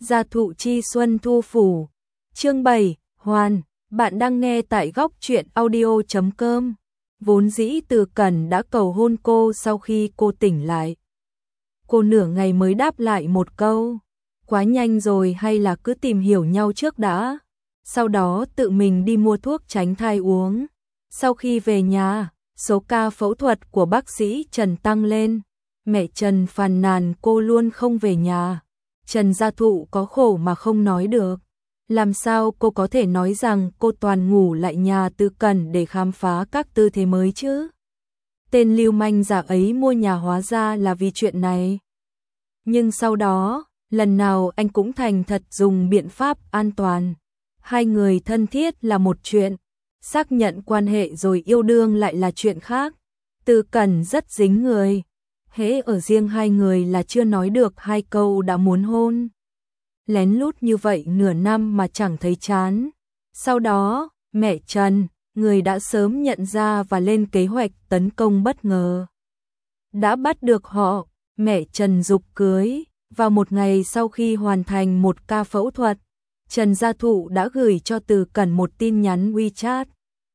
Gia thụ chi xuân thu phủ. Chương 7, Hoàn, bạn đang nghe tại góc truyện audio.com. Vốn dĩ Từ Cẩn đã cầu hôn cô sau khi cô tỉnh lại. Cô nửa ngày mới đáp lại một câu. Quá nhanh rồi, hay là cứ tìm hiểu nhau trước đã. Sau đó tự mình đi mua thuốc tránh thai uống. Sau khi về nhà, số ca phẫu thuật của bác sĩ Trần tăng lên. Mẹ Trần phàn nàn cô luôn không về nhà. Trần Gia Thụ có khổ mà không nói được. Làm sao cô có thể nói rằng cô toàn ngủ lại nhà Từ Cẩn để khám phá các tư thế mới chứ? Tên lưu manh già ấy mua nhà hóa ra là vì chuyện này. Nhưng sau đó, lần nào anh cũng thành thật dùng biện pháp an toàn. Hai người thân thiết là một chuyện, xác nhận quan hệ rồi yêu đương lại là chuyện khác. Từ Cẩn rất dính người. Hễ ở riêng hai người là chưa nói được hai câu đã muốn hôn. Lén lút như vậy nửa năm mà chẳng thấy chán. Sau đó, mẹ Trần, người đã sớm nhận ra và lên kế hoạch tấn công bất ngờ, đã bắt được họ. Mẹ Trần giục cưới. Vào một ngày sau khi hoàn thành một ca phẫu thuật, Trần Gia Thụ đã gửi cho Từ Cẩn một tin nhắn WeChat.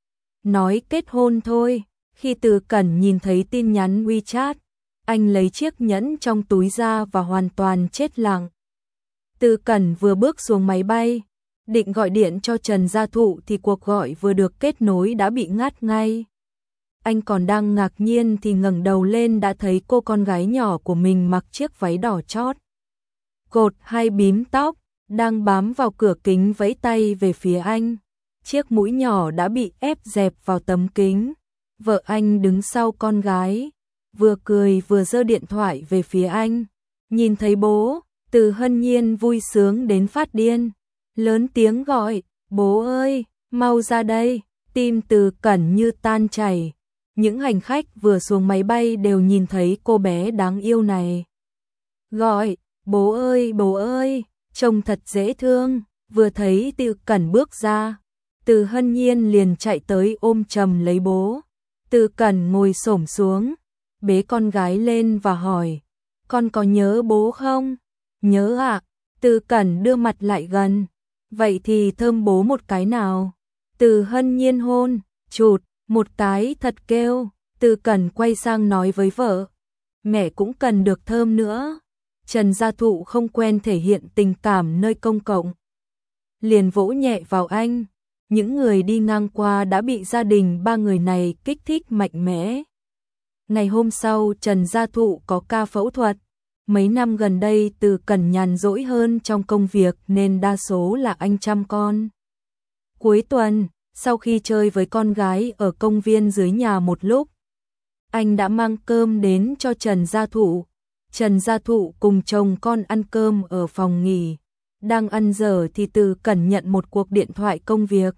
Nói kết hôn thôi. Khi Từ Cẩn nhìn thấy tin nhắn WeChat, anh lấy chiếc nhẫn trong túi ra và hoàn toàn chết lặng. Từ Cẩn vừa bước xuống máy bay, định gọi điện cho Trần Gia Thụ thì cuộc gọi vừa được kết nối đã bị ngắt ngay. Anh còn đang ngạc nhiên thì ngẩng đầu lên đã thấy cô con gái nhỏ của mình mặc chiếc váy đỏ chót, cột hai bím tóc, đang bám vào cửa kính vẫy tay về phía anh. Chiếc mũi nhỏ đã bị ép dẹp vào tấm kính. Vợ anh đứng sau con gái, vừa cười vừa giơ điện thoại về phía anh. Nhìn thấy bố, Từ Hân Nhiên vui sướng đến phát điên, lớn tiếng gọi, bố ơi, mau ra đây. Tim Từ Cẩn như tan chảy. Những hành khách vừa xuống máy bay đều nhìn thấy cô bé đáng yêu này. Gọi, bố ơi, trông thật dễ thương. Vừa thấy Từ Cẩn bước ra, Từ Hân Nhiên liền chạy tới ôm chầm lấy bố. Từ Cẩn ngồi xổm xuống, bế con gái lên và hỏi, con có nhớ bố không? Nhớ ạ. Từ Cẩn đưa mặt lại gần. Vậy thì thơm bố một cái nào. Từ Hân Nhiên hôn, chụt, một cái thật kêu. Từ Cẩn quay sang nói với vợ, mẹ cũng cần được thơm nữa. Trần Gia Thụ không quen thể hiện tình cảm nơi công cộng, liền vỗ nhẹ vào anh. Những người đi ngang qua đã bị gia đình ba người này kích thích mạnh mẽ. Ngày hôm sau Trần Gia Thụ có ca phẫu thuật. Mấy năm gần đây Từ Cẩn nhàn rỗi hơn trong công việc nên đa số là anh chăm con. Cuối tuần, sau khi chơi với con gái ở công viên dưới nhà một lúc, anh đã mang cơm đến cho Trần Gia Thụ. Trần Gia Thụ cùng chồng con ăn cơm ở phòng nghỉ. Đang ăn dở thì Từ Cẩn nhận một cuộc điện thoại công việc.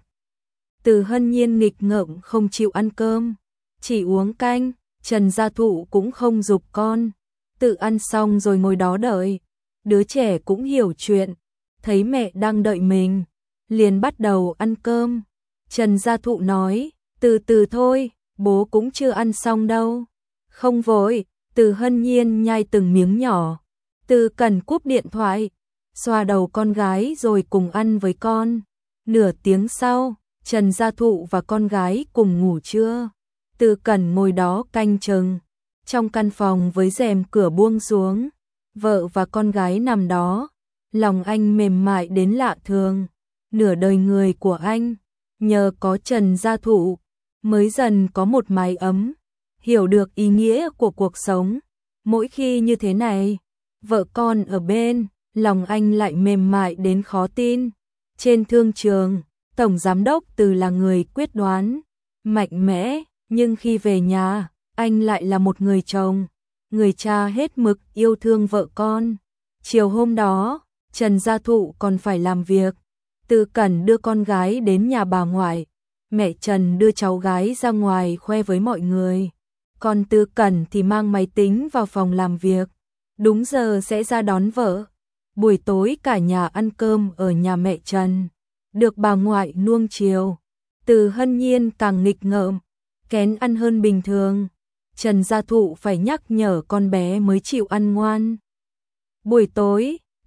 Từ Hân Nhiên nghịch ngợm không chịu ăn cơm, chỉ uống canh. Trần Gia Thụ cũng không giục con, tự ăn xong rồi ngồi đó đợi. Đứa trẻ cũng hiểu chuyện, thấy mẹ đang đợi mình, liền bắt đầu ăn cơm. Trần Gia Thụ nói, từ từ thôi, bố cũng chưa ăn xong đâu. Không vội. Từ Hân Nhiên nhai từng miếng nhỏ. Từ Cẩn cúp điện thoại, xoa đầu con gái rồi cùng ăn với con. Nửa tiếng sau, Trần Gia Thụ và con gái cùng ngủ trưa. Từ Cẩn ngồi đó canh chừng. Trong căn phòng với rèm cửa buông xuống, vợ và con gái nằm đó. Lòng anh mềm mại đến lạ thường. Nửa đời người của anh, nhờ có Trần Gia Thụ, mới dần có một mái ấm, hiểu được ý nghĩa của cuộc sống. Mỗi khi như thế này, vợ con ở bên, lòng anh lại mềm mại đến khó tin. Trên thương trường, Tổng Giám đốc Từ là người quyết đoán, mạnh mẽ, nhưng khi về nhà, anh lại là một người chồng, người cha hết mực yêu thương vợ con. Chiều hôm đó, Trần Gia Thụ còn phải làm việc. Từ Cẩn đưa con gái đến nhà bà ngoại. Mẹ Trần đưa cháu gái ra ngoài khoe với mọi người. Còn Từ Cẩn thì mang máy tính vào phòng làm việc. Đúng giờ sẽ ra đón vợ. Buổi tối cả nhà ăn cơm ở nhà mẹ Trần, được bà ngoại nuông chiều. Từ Hân Nhiên càng nghịch ngợm, kén ăn hơn bình thường. Trần Gia Thụ phải nhắc nhở con bé mới chịu ăn ngoan. Buổi tối,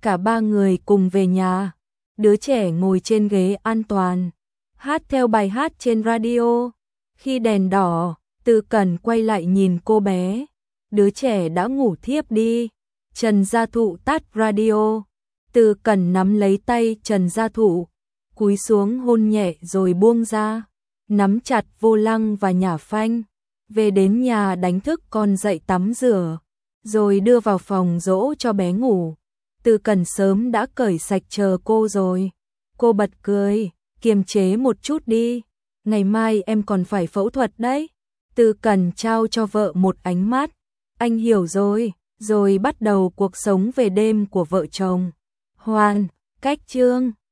Cả ba người cùng về nhà. Đứa trẻ ngồi trên ghế an toàn, hát theo bài hát trên radio. Khi đèn đỏ, Tư Cẩn quay lại nhìn cô bé. Đứa trẻ đã ngủ thiếp đi. Trần Gia Thụ tắt radio. Tư Cẩn nắm lấy tay Trần Gia Thụ, cúi xuống hôn nhẹ rồi buông ra, nắm chặt vô lăng và nhả phanh. Về đến nhà đánh thức con dậy tắm rửa, rồi đưa vào phòng dỗ cho bé ngủ. Tư Cẩn sớm đã cởi sạch chờ cô rồi. Cô bật cười, kiềm chế một chút đi, ngày mai em còn phải phẫu thuật đấy. Tư Cẩn trao cho vợ một ánh mắt, anh hiểu rồi bắt đầu cuộc sống về đêm của vợ chồng. Hoàn, cách chương